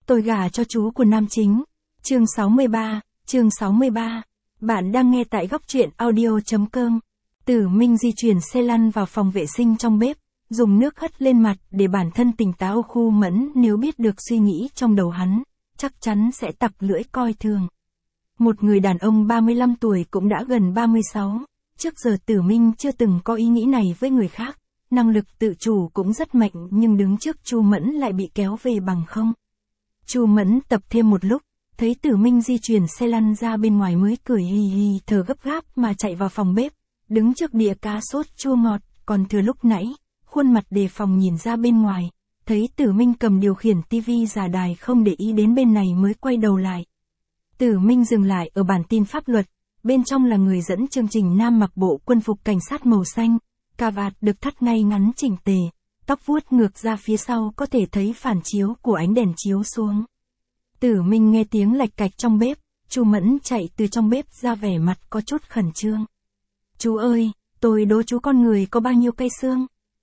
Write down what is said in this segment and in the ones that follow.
Tôi gả cho chú của nam chính. Chương 63. Bạn đang nghe tại góc truyện audio.com. Tử Minh di chuyển xe lăn vào phòng vệ sinh trong bếp, dùng nước hất lên mặt để bản thân tỉnh táo. Khu Mẫn nếu biết được suy nghĩ trong đầu hắn, chắc chắn sẽ tặc lưỡi coi thường. Một người đàn ông 35 tuổi cũng đã gần 36, trước giờ Tử Minh chưa từng có ý nghĩ này với người khác, năng lực tự chủ cũng rất mạnh nhưng đứng trước Chu Mẫn lại bị kéo về bằng không. Chu Mẫn tập thêm một lúc, thấy Tử Minh di chuyển xe lăn ra bên ngoài mới cười hì hì thở gấp gáp mà chạy vào phòng bếp, đứng trước đĩa cá sốt chua ngọt, còn thừa lúc nãy, khuôn mặt đề phòng nhìn ra bên ngoài, thấy Tử Minh cầm điều khiển tivi giả đài không để ý đến bên này mới quay đầu lại. Tử Minh dừng lại ở bản tin pháp luật, bên trong là người dẫn chương trình nam mặc bộ quân phục cảnh sát màu xanh, cà vạt được thắt ngay ngắn chỉnh tề, tóc vuốt ngược ra phía sau có thể thấy phản chiếu của ánh đèn chiếu xuống. Tử Minh nghe tiếng lạch cạch trong bếp, Chu Mẫn chạy từ trong bếp ra vẻ mặt có chút khẩn trương. Chú ơi, tôi đố chú con người có bao nhiêu cây xương?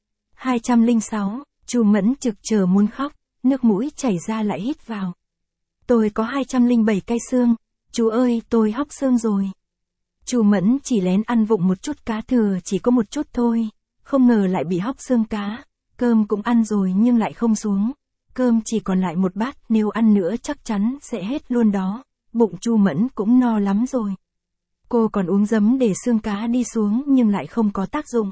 206, Chu Mẫn trực chờ muốn khóc, nước mũi chảy ra lại hít vào. Tôi có 207 cây xương, chú ơi tôi hóc xương rồi. Chu Mẫn chỉ lén ăn vụng một chút cá thừa, chỉ có một chút thôi, không ngờ lại bị hóc xương cá. Cơm cũng ăn rồi nhưng lại không xuống, cơm chỉ còn lại một bát, nếu ăn nữa chắc chắn sẽ hết luôn đó. Bụng Chu Mẫn cũng no lắm rồi. Cô còn uống giấm để xương cá đi xuống nhưng lại không có tác dụng.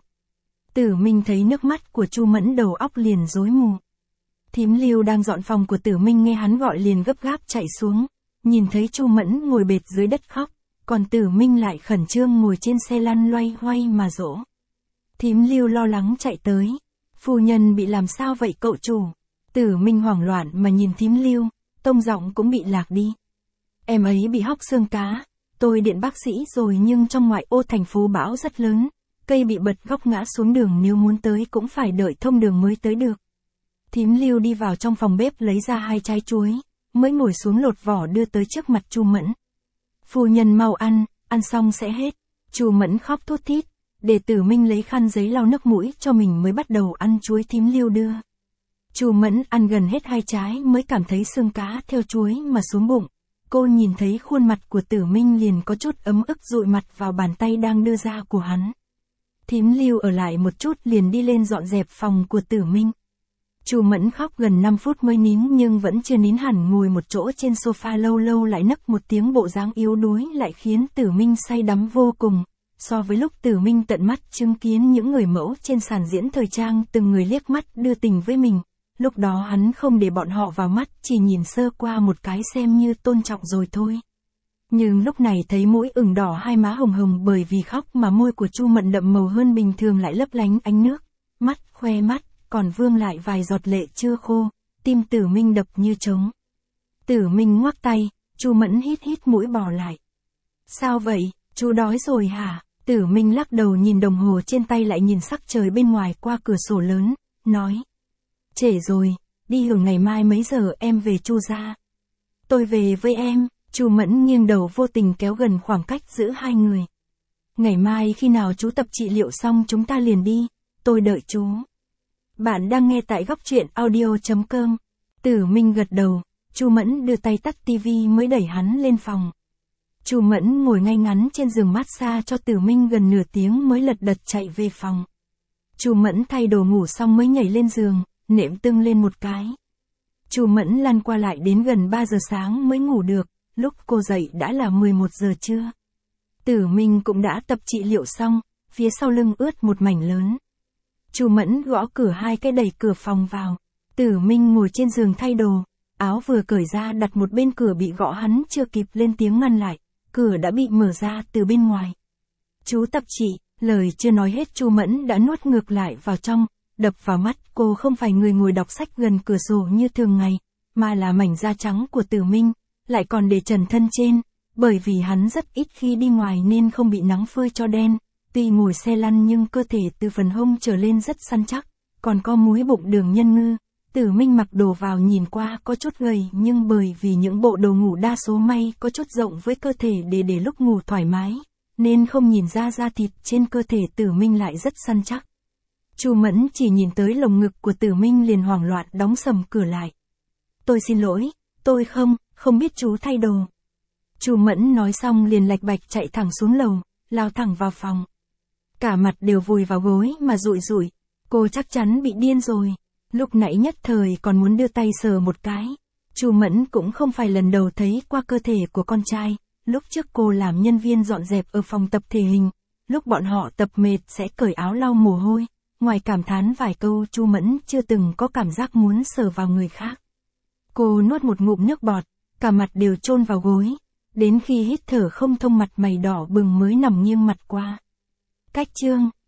Tử Minh thấy nước mắt của Chu Mẫn đầu óc liền rối mù. Thím Lưu đang dọn phòng của Tử Minh nghe hắn gọi liền gấp gáp chạy xuống, nhìn thấy Chu Mẫn ngồi bệt dưới đất khóc, còn Tử Minh lại khẩn trương ngồi trên xe lăn loay hoay mà dỗ. Thím Lưu lo lắng chạy tới. Phu nhân bị làm sao vậy cậu chủ? Tử Minh hoảng loạn mà nhìn thím Lưu, tông giọng cũng bị lạc đi. Em ấy bị hóc xương cá, tôi điện bác sĩ rồi nhưng trong ngoại ô thành phố bão rất lớn, cây bị bật góc ngã xuống đường, nếu muốn tới cũng phải đợi thông đường mới tới được. Thím Lưu đi vào trong phòng bếp lấy ra 2 trái chuối, mới ngồi xuống lột vỏ đưa tới trước mặt Chu Mẫn. Phu nhân mau ăn, ăn xong sẽ hết. Chu Mẫn khóc thút thít, để Tử Minh lấy khăn giấy lau nước mũi cho mình mới bắt đầu ăn chuối thím Lưu đưa. Chu Mẫn ăn gần hết 2 trái mới cảm thấy xương cá theo chuối mà xuống bụng. Cô nhìn thấy khuôn mặt của Tử Minh liền có chút ấm ức, dụi mặt vào bàn tay đang đưa ra của hắn. Thím Lưu ở lại một chút liền đi lên dọn dẹp phòng của Tử Minh. Chu Mẫn khóc gần 5 phút mới nín nhưng vẫn chưa nín hẳn, ngồi một chỗ trên sofa lâu lâu lại nấc một tiếng, bộ dáng yếu đuối lại khiến Tử Minh say đắm vô cùng. So với lúc Tử Minh tận mắt chứng kiến những người mẫu trên sàn diễn thời trang từng người liếc mắt đưa tình với mình, lúc đó hắn không để bọn họ vào mắt, chỉ nhìn sơ qua một cái xem như tôn trọng rồi thôi. Nhưng lúc này thấy mũi ửng đỏ, hai má hồng hồng bởi vì khóc mà môi của Chu Mẫn đậm màu hơn bình thường lại lấp lánh ánh nước, mắt, khoe mắt, còn vương lại vài giọt lệ chưa khô, tim Tử Minh đập như trống. Tử Minh ngoắc tay, Chu Mẫn hít hít mũi bỏ lại. Sao vậy, chú đói rồi hả? Tử Minh lắc đầu nhìn đồng hồ trên tay lại nhìn sắc trời bên ngoài qua cửa sổ lớn, nói. Trễ rồi, đi hưởng ngày mai mấy giờ em về Chu gia? Tôi về với em. Chu Mẫn nghiêng đầu vô tình kéo gần khoảng cách giữa hai người. Ngày mai khi nào chú tập trị liệu xong chúng ta liền đi, tôi đợi chú. Bạn đang nghe tại góc truyện audio.com. Tử Minh gật đầu, Chu Mẫn đưa tay tắt tivi mới đẩy hắn lên phòng. Chu Mẫn ngồi ngay ngắn trên giường massage cho Tử Minh gần nửa tiếng mới lật đật chạy về phòng. Chu Mẫn thay đồ ngủ xong mới nhảy lên giường, nệm tưng lên một cái. Chu Mẫn lăn qua lại đến gần 3 giờ sáng mới ngủ được, lúc cô dậy đã là 11 giờ trưa. Tử Minh cũng đã tập trị liệu xong, phía sau lưng ướt một mảnh lớn. Chu Mẫn gõ cửa 2 cái đẩy cửa phòng vào. Tử Minh ngồi trên giường thay đồ, áo vừa cởi ra đặt một bên cửa bị gõ, hắn chưa kịp lên tiếng ngăn lại, cửa đã bị mở ra từ bên ngoài. Chú tập trị, lời chưa nói hết Chu Mẫn đã nuốt ngược lại vào trong, đập vào mắt cô không phải người ngồi đọc sách gần cửa sổ như thường ngày, mà là mảnh da trắng của Tử Minh, lại còn để trần thân trên, bởi vì hắn rất ít khi đi ngoài nên không bị nắng phơi cho đen, tuy ngồi xe lăn nhưng cơ thể từ phần hông trở lên rất săn chắc, còn có múi bụng đường nhân ngư. Tử Minh mặc đồ vào nhìn qua có chút gầy nhưng bởi vì những bộ đồ ngủ đa số may có chút rộng với cơ thể để lúc ngủ thoải mái, nên không nhìn ra da thịt trên cơ thể Tử Minh lại rất săn chắc. Chu Mẫn chỉ nhìn tới lồng ngực của Tử Minh liền hoảng loạn đóng sầm cửa lại. Tôi xin lỗi, Tôi không biết chú thay đồ. Chu Mẫn nói xong liền lạch bạch chạy thẳng xuống lầu, lao thẳng vào phòng. Cả mặt đều vùi vào gối mà rụi rụi. Cô chắc chắn bị điên rồi. Lúc nãy nhất thời còn muốn đưa tay sờ một cái. Chu Mẫn cũng không phải lần đầu thấy qua cơ thể của con trai. Lúc trước cô làm nhân viên dọn dẹp ở phòng tập thể hình. Lúc bọn họ tập mệt sẽ cởi áo lau mồ hôi. Ngoài cảm thán vài câu, Chu Mẫn chưa từng có cảm giác muốn sờ vào người khác. Cô nuốt một ngụm nước bọt, cả mặt đều chôn vào gối. Đến khi hít thở không thông mặt mày đỏ bừng mới nằm nghiêng mặt qua. Cách chương